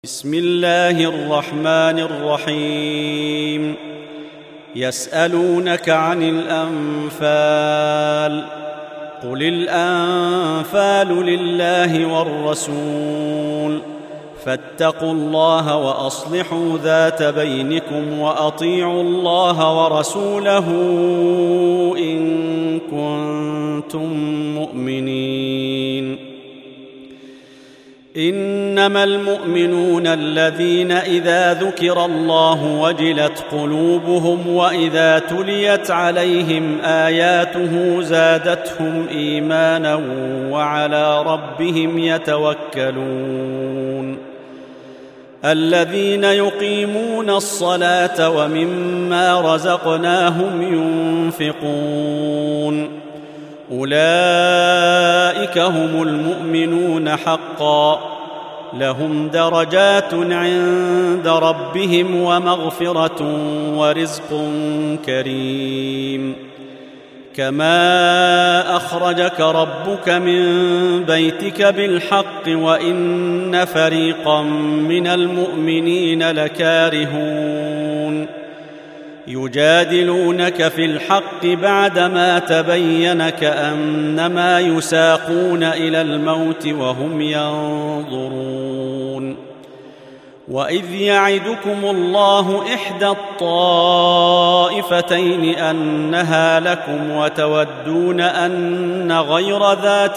بسم الله الرحمن الرحيم. يسألونك عن الأنفال، قل الأنفال لله والرسول، فاتقوا الله وأصلحوا ذات بينكم وأطيعوا الله ورسوله إن كنتم مؤمنين. إنما المؤمنون الذين إذا ذكر الله وجلت قلوبهم وإذا تليت عليهم آياته زادتهم إيمانا وعلى ربهم يتوكلون. الذين يقيمون الصلاة ومما رزقناهم ينفقون، أولئك هم المؤمنون حقا، لهم درجات عند ربهم ومغفرة ورزق كريم. كما أخرجك ربك من بيتك بالحق وإن فريقا من المؤمنين لكارهون، يجادلونك في الحق بعدما تبين كأنما يساقون إلى الموت وهم ينظرون. وإذ يعدكم الله إحدى الطائفتين أنها لكم وتودون أن غير ذات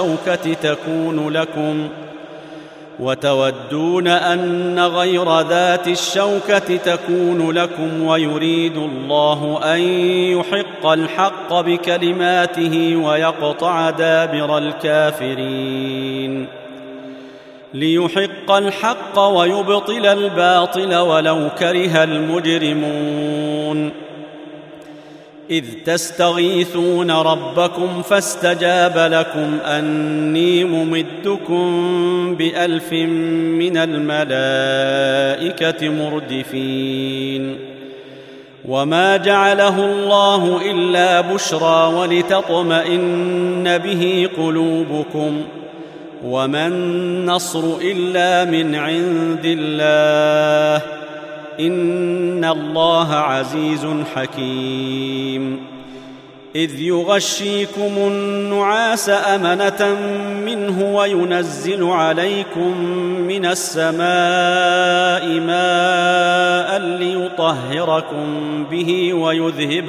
الشوكة تكون لكم ويريد الله أن يحق الحق بكلماته ويقطع دابر الكافرين، ليحق الحق ويبطل الباطل ولو كره المجرمون. إذ تستغيثون ربكم فاستجاب لكم أني ممدكم ب1000 من الملائكة مردفين. وما جعله الله إلا بشرى ولتطمئن به قلوبكم، وما النصر إلا من عند الله، إن الله عزيز حكيم. إذ يغشيكم النعاس أمنة منه وينزل عليكم من السماء ماء ليطهركم به ويذهب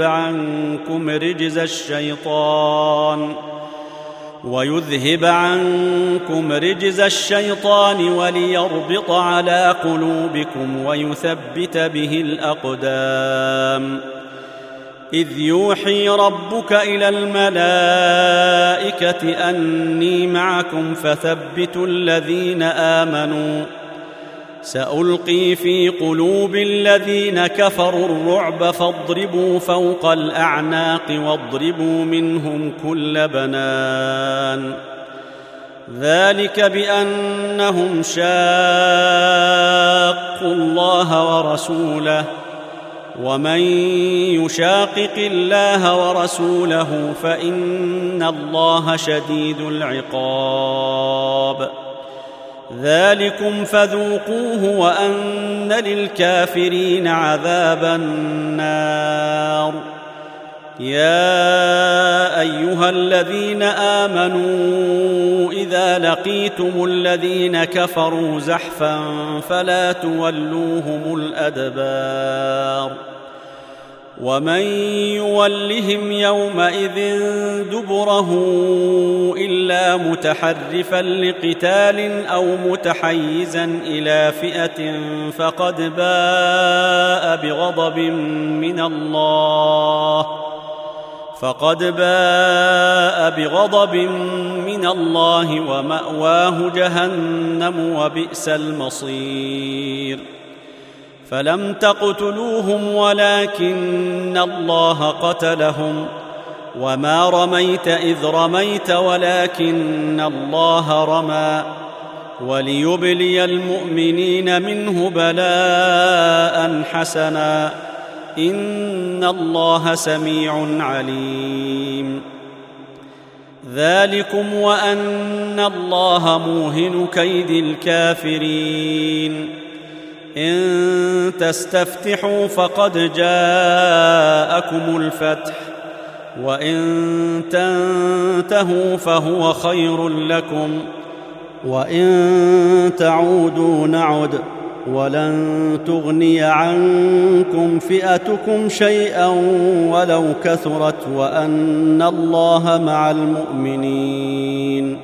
عنكم رجز الشيطان وليربط على قلوبكم ويثبت به الأقدام. إذ يوحي ربك إلى الملائكة أني معكم فثبتوا الذين آمنوا، سألقي في قلوب الذين كفروا الرعب فاضربوا فوق الأعناق واضربوا منهم كل بنان. ذلك بأنهم شاقوا الله ورسوله، ومن يشاقق الله ورسوله فإن الله شديد العقاب. ذلكم فذوقوه وأن للكافرين عذاب النار. يا أيها الذين آمنوا إذا لقيتم الذين كفروا زحفا فلا تولوهم الأدبار، ومن يولهم يومئذ دبره إلا متحرفا لقتال أو متحيزا إلى فئة فقد باء بغضب من الله ومأواه جهنم وبئس المصير. فلم تقتلوهم ولكن الله قتلهم، وما رميت إذ رميت ولكن الله رمى، وليبلي المؤمنين منه بلاء حسنا، إن الله سميع عليم. ذلكم وأن الله موهن كيد الكافرين إن تستفتحوا فقد جاءكم الفتح وإن تنتهوا فهو خير لكم وإن تعودوا نعد ولن تغني عنكم فئتكم شيئا ولو كثرت وأن الله مع المؤمنين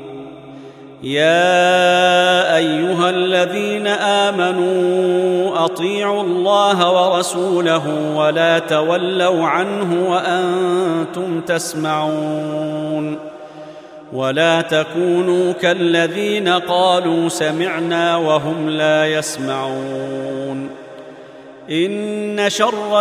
يا أيها الذين آمنوا أطيعوا الله ورسوله ولا تولوا عنه وأنتم تسمعون ولا تكونوا كالذين قالوا سمعنا وهم لا يسمعون إن شر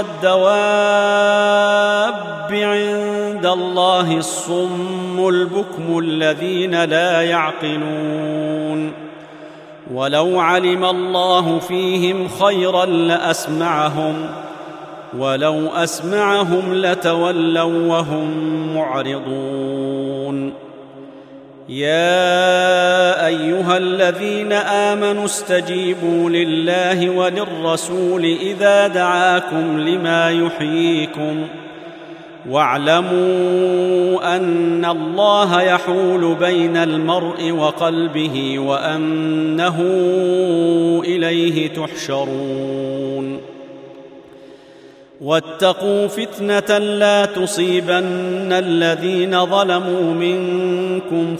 الدواب عند الله الصم البكم الذين لا يعقلون ولو علم الله فيهم خيرا لأسمعهم ولو أسمعهم لتولوا وهم معرضون يا أيها الذين آمنوا استجيبوا لله وللرسول إذا دعاكم لما يحييكم واعلموا أن الله يحول بين المرء وقلبه وأنه إليه تحشرون واتقوا فتنة لا تصيبن الذين ظلموا منكم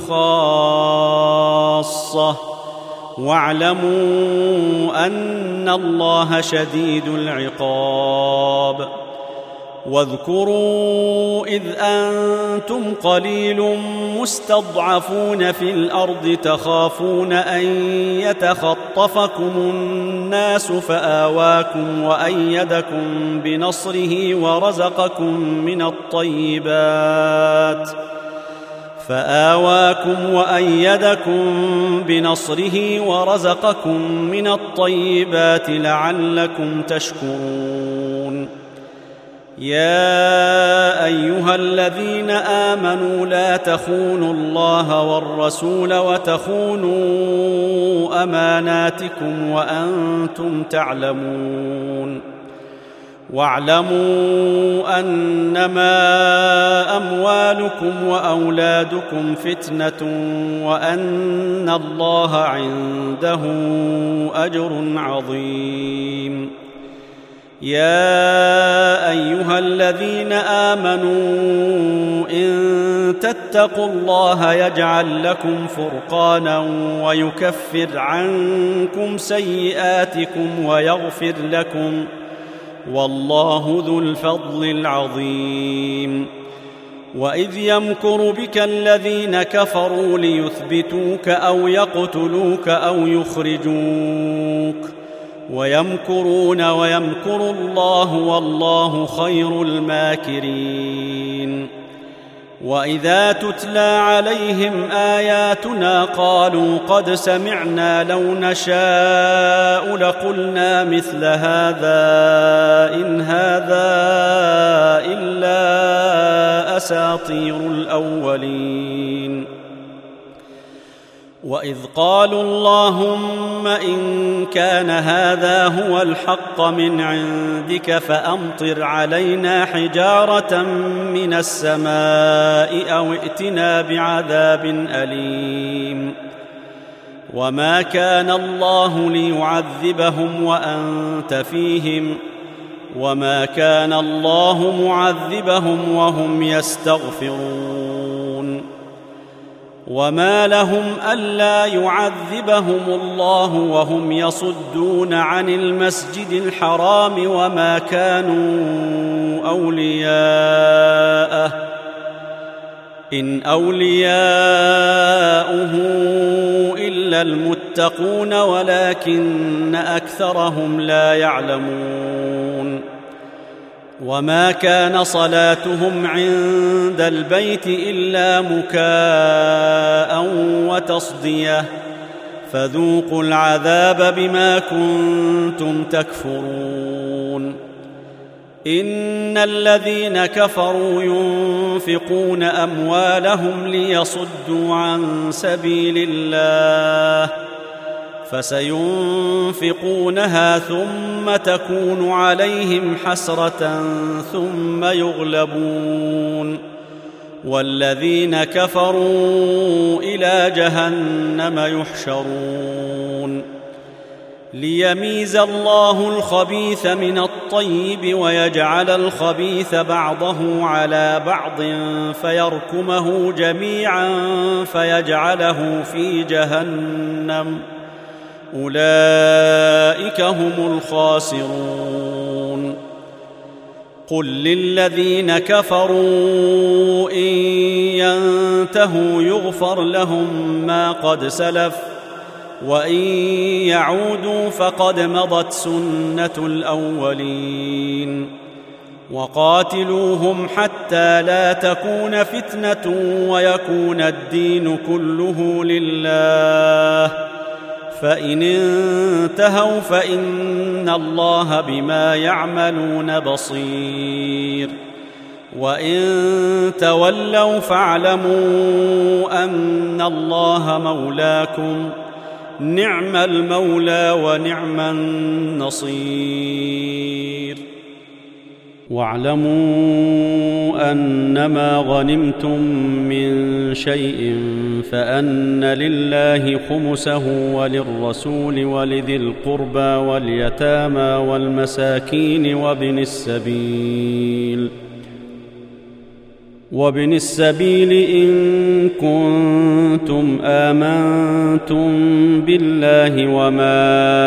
خاصة واعلموا أن الله شديد العقاب واذكروا إذ أنتم قليل مستضعفون في الأرض تخافون أن يتخطفكم الناس فآواكم وأيدكم بنصره ورزقكم من الطيبات لعلكم تشكرون يا أيها الذين آمنوا لا تخونوا الله والرسول وتخونوا أماناتكم وأنتم تعلمون واعلموا أنما أموالكم وأولادكم فتنة وأن الله عنده أجر عظيم يا أيها الذين آمنوا إن تتقوا الله يجعل لكم فرقانا ويكفر عنكم سيئاتكم ويغفر لكم والله ذو الفضل العظيم وإذ يمكر بك الذين كفروا ليثبتوك أو يقتلوك أو يخرجوك ويمكرون ويمكر الله والله خير الماكرين وإذا تتلى عليهم آياتنا قالوا قد سمعنا لو نشاء لقلنا مثل هذا إن هذا إلا أساطير الأولين وإذ قالوا اللهم إن كان هذا هو الحق من عندك فأمطر علينا حجارة من السماء أو ائتنا بعذاب أليم وما كان الله ليعذبهم وأنت فيهم وما كان الله معذبهم وهم يستغفرون وما لهم ألا يعذبهم الله وهم يصدون عن المسجد الحرام وما كانوا أولياءه إن أولياؤه إلا المتقون ولكن أكثرهم لا يعلمون وما كان صلاتهم عند البيت إلا مكاء وتصدية فذوقوا العذاب بما كنتم تكفرون إن الذين كفروا ينفقون أموالهم ليصدوا عن سبيل الله فسينفقونها ثم تكون عليهم حسرة ثم يغلبون والذين كفروا إلى جهنم يحشرون ليميز الله الخبيث من الطيب ويجعل الخبيث بعضه على بعض فيركمه جميعا فيجعله في جهنم أولئك هم الخاسرون قل للذين كفروا إن ينتهوا يغفر لهم ما قد سلف وإن يعودوا فقد مضت سنة الأولين وقاتلوهم حتى لا تكون فتنة ويكون الدين كله لله فإن انتهوا فإن الله بما يعملون بصير وإن تولوا فاعلموا أن الله مولاكم نعم المولى ونعم النصير واعلموا أنما غنمتم من شيء فأن لله خمسه وللرسول ولذي القربى واليتامى والمساكين وابن السبيل إن كنتم آمنتم بالله وما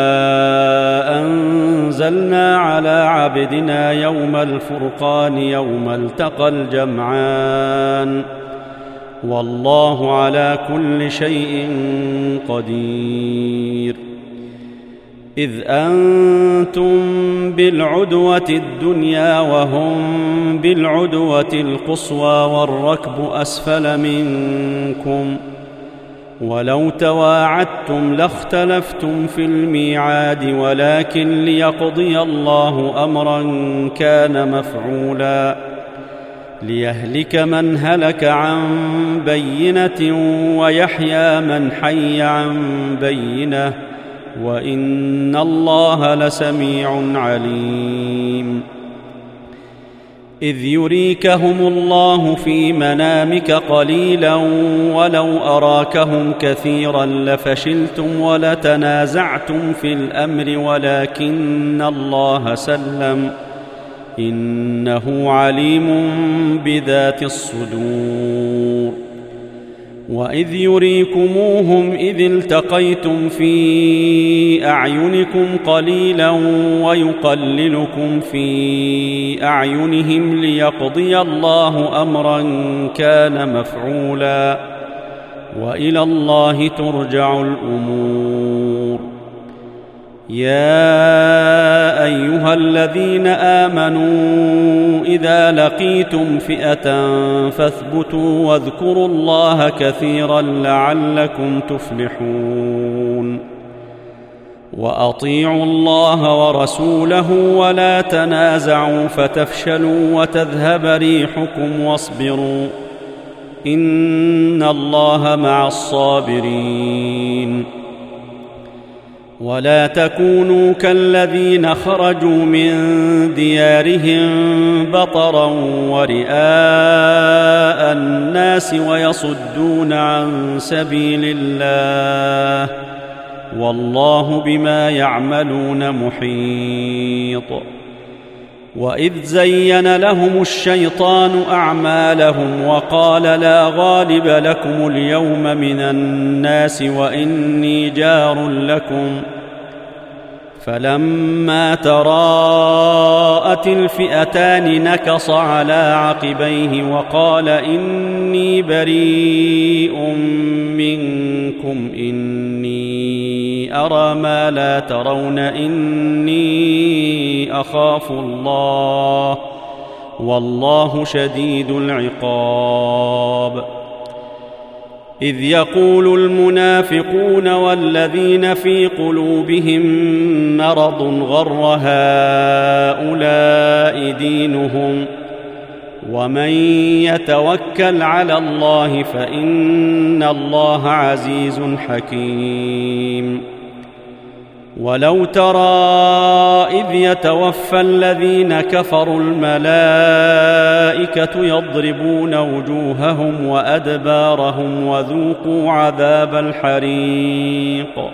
أنزلنا على عبدنا يوم الفرقان يوم التقى الجمعان والله على كل شيء قدير إذ أنتم بالعدوة الدنيا وهم بالعدوة القصوى والركب أسفل منكم ولو تواعدتم لاختلفتم في الميعاد ولكن ليقضي الله أمرا كان مفعولا ليهلك من هلك عن بينة ويحيى من حي عن بينة وإن الله لسميع عليم إذ يريكهم الله في منامك قليلا ولو أراكهم كثيرا لفشلتم ولتنازعتم في الأمر ولكن الله سلم إنه عليم بذات الصدور وإذ يريكموهم إذ التقيتم في أعينكم قليلا ويقللكم في أعينهم ليقضي الله أمرا كان مفعولا وإلى الله ترجع الأمور يا أيها الذين آمنوا إذا لقيتم فئة فاثبتوا واذكروا الله كثيرا لعلكم تفلحون وأطيعوا الله ورسوله ولا تنازعوا فتفشلوا وتذهب ريحكم واصبروا إن الله مع الصابرين ولا تكونوا كالذين خرجوا من ديارهم بطرا ورئاء الناس ويصدون عن سبيل الله والله بما يعملون محيط وإذ زين لهم الشيطان أعمالهم وقال لا غالب لكم اليوم من الناس وإني جار لكم فلما تراءت الفئتان نكص على عقبيه وقال إني بريء منكم إني أرى ما لا ترون إني أخاف الله والله شديد العقاب إذ يقول المنافقون والذين في قلوبهم مرض غر هؤلاء دينهم ومن يتوكل على الله فإن الله عزيز حكيم. ولو ترى إذ يتوفى الذين كفروا الملائكة يضربون وجوههم وأدبارهم وذوقوا عذاب الحريق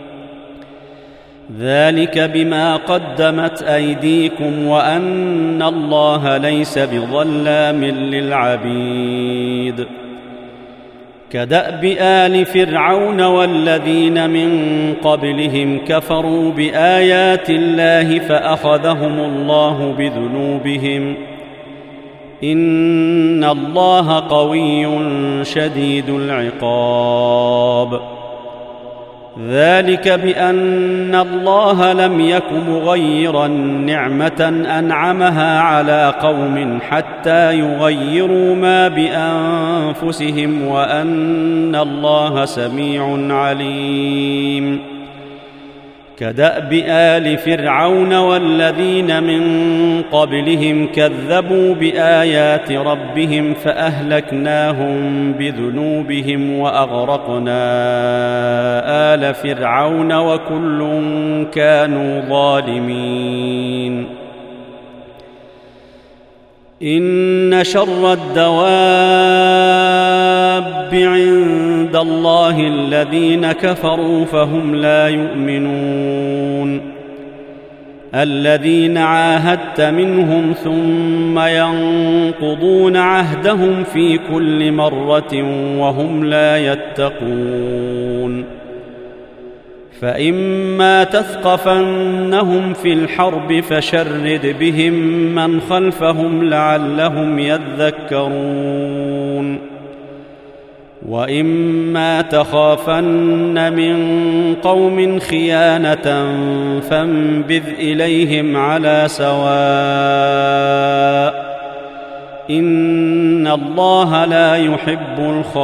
ذلك بما قدمت أيديكم وأن الله ليس بظلام للعبيد. كدأب آل فرعون والذين من قبلهم كفروا بآيات الله فأخذهم الله بذنوبهم إن الله قوي شديد العقاب. ذلك بأن الله لم يك مغيرا نعمة أنعمها على قوم حتى يغيروا ما بأنفسهم وأن الله سميع عليم. كدأب آل فرعون والذين من قبلهم كذبوا بآيات ربهم فأهلكناهم بذنوبهم وأغرقنا آل فرعون وكل كانوا ظالمين. إن شر الدواب عند الله الذين كفروا فهم لا يؤمنون. الذين عاهدت منهم ثم ينقضون عهدهم في كل مرة وهم لا يتقون. فإما تثقفنهم في الحرب فشرد بهم من خلفهم لعلهم يذكرون. وإما تخافن من قوم خيانة فانبذ إليهم على سواء إن الله لا يحب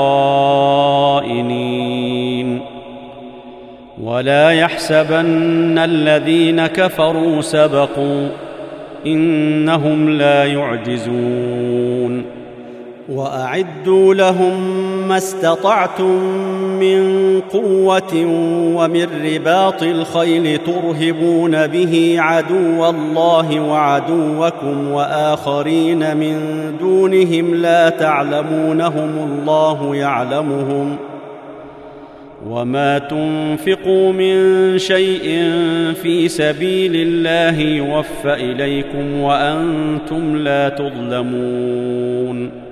الخائنين. ولا يحسبن الذين كفروا سبقوا إنهم لا يعجزون. وأعدوا لهم ما استطعتم من قوة ومن رباط الخيل ترهبون به عدو الله وعدوكم وآخرين من دونهم لا تعلمونهم الله يعلمهم. وما تنفقوا من شيء في سبيل الله يوفى إليكم وأنتم لا تظلمون.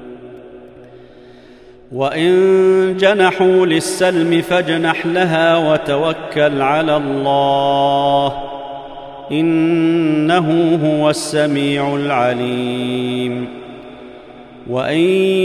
وإن جنحوا للسلم فاجنح لها وتوكل على الله إنه هو السميع العليم. وإن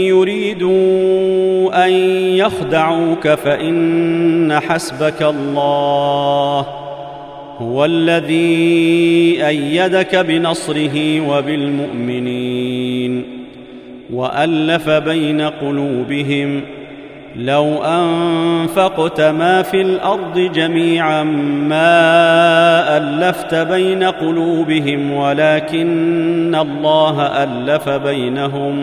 يريدوا أن يخدعوك فإن حسبك الله هو الذي أيدك بنصره وبالمؤمنين وألف بين قلوبهم لو أنفقت ما في الأرض جميعا ما ألفت بين قلوبهم ولكن الله ألف بينهم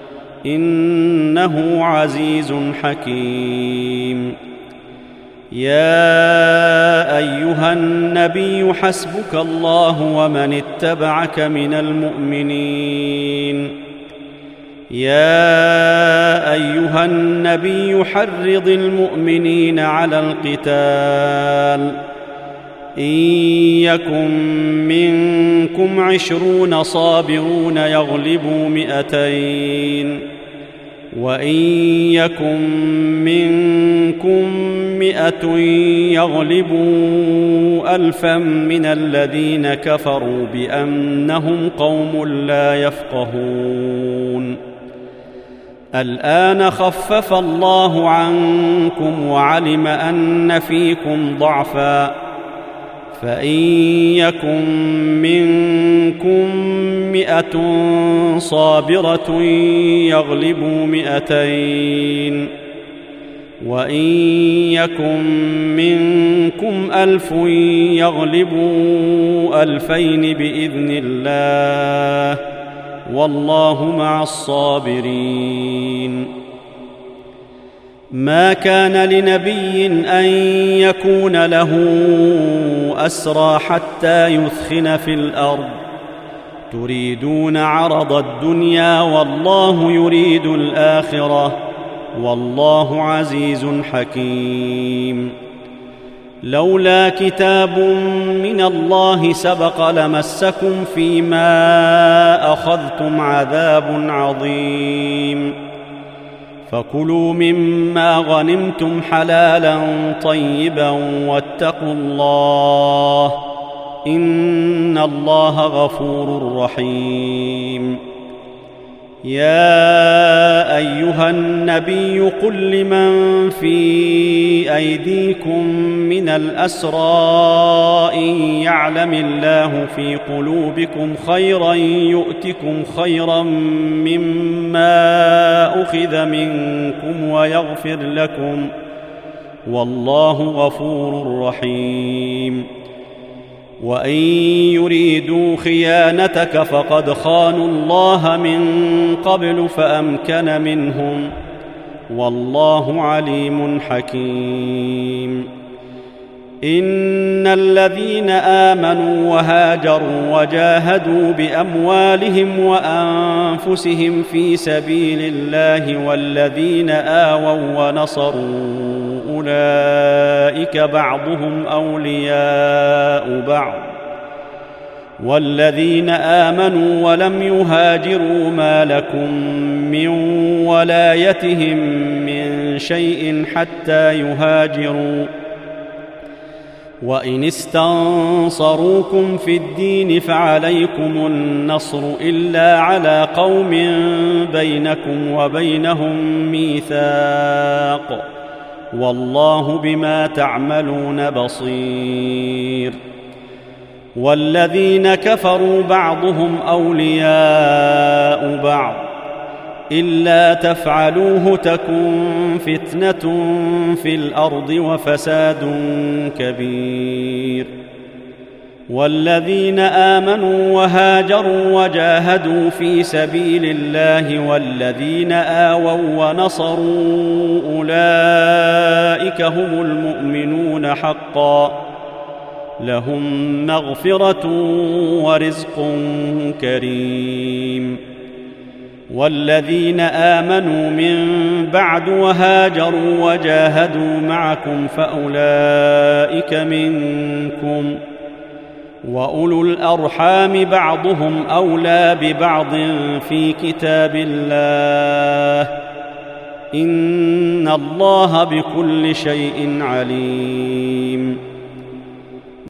إنه عزيز حكيم. يا أيها النبي حسبك الله ومن اتبعك من المؤمنين. يا أيها النبي حرض المؤمنين على القتال إن يكن منكم 20 صابرون يغلبوا 200 وإن يكن منكم 100 يغلبوا 1000 من الذين كفروا بأنهم قوم لا يفقهون. الآن خفف الله عنكم وعلم أن فيكم ضعفا فإن يكن منكم 100 صابرة يغلبوا 200 وإن يكن منكم 1000 يغلبوا 2000 بإذن الله والله مع الصابرين. ما كان لنبي أن يكون له أسرى حتى يثخن في الأرض تريدون عرض الدنيا والله يريد الآخرة والله عزيز حكيم. لولا كتاب من الله سبق لمسكم فيما أخذتم عذاب عظيم. فكلوا مما غنمتم حلالا طيبا واتقوا الله إن الله غفور رحيم. يا أيها النبي قل لمن في أيديكم من الأسرى إن يعلم الله في قلوبكم خيرا يؤتكم خيرا مما أخذ منكم ويغفر لكم والله غفور رحيم. وإن يريدوا خيانتك فقد خانوا الله من قبل فأمكن منهم والله عليم حكيم. إن الذين آمنوا وهاجروا وجاهدوا بأموالهم وأنفسهم في سبيل الله والذين آووا ونصروا أولئك بعضهم أولياء بعض والذين آمنوا ولم يهاجروا ما لكم من ولايتهم من شيء حتى يهاجروا وإن استنصروكم في الدين فعليكم النصر إلا على قوم بينكم وبينهم ميثاق والله بما تعملون بصير. والذين كفروا بعضهم أولياء بعض إلا تفعلوه تكن فتنة في الأرض وفساد كبير. والذين آمنوا وهاجروا وجاهدوا في سبيل الله والذين آووا ونصروا أولئك هم المؤمنون حقا لهم مغفرة ورزق كريم. والذين آمنوا من بعد وهاجروا وجاهدوا معكم فأولئك منكم وأولو الأرحام بعضهم أولى ببعض في كتاب الله إن الله بكل شيء عليم.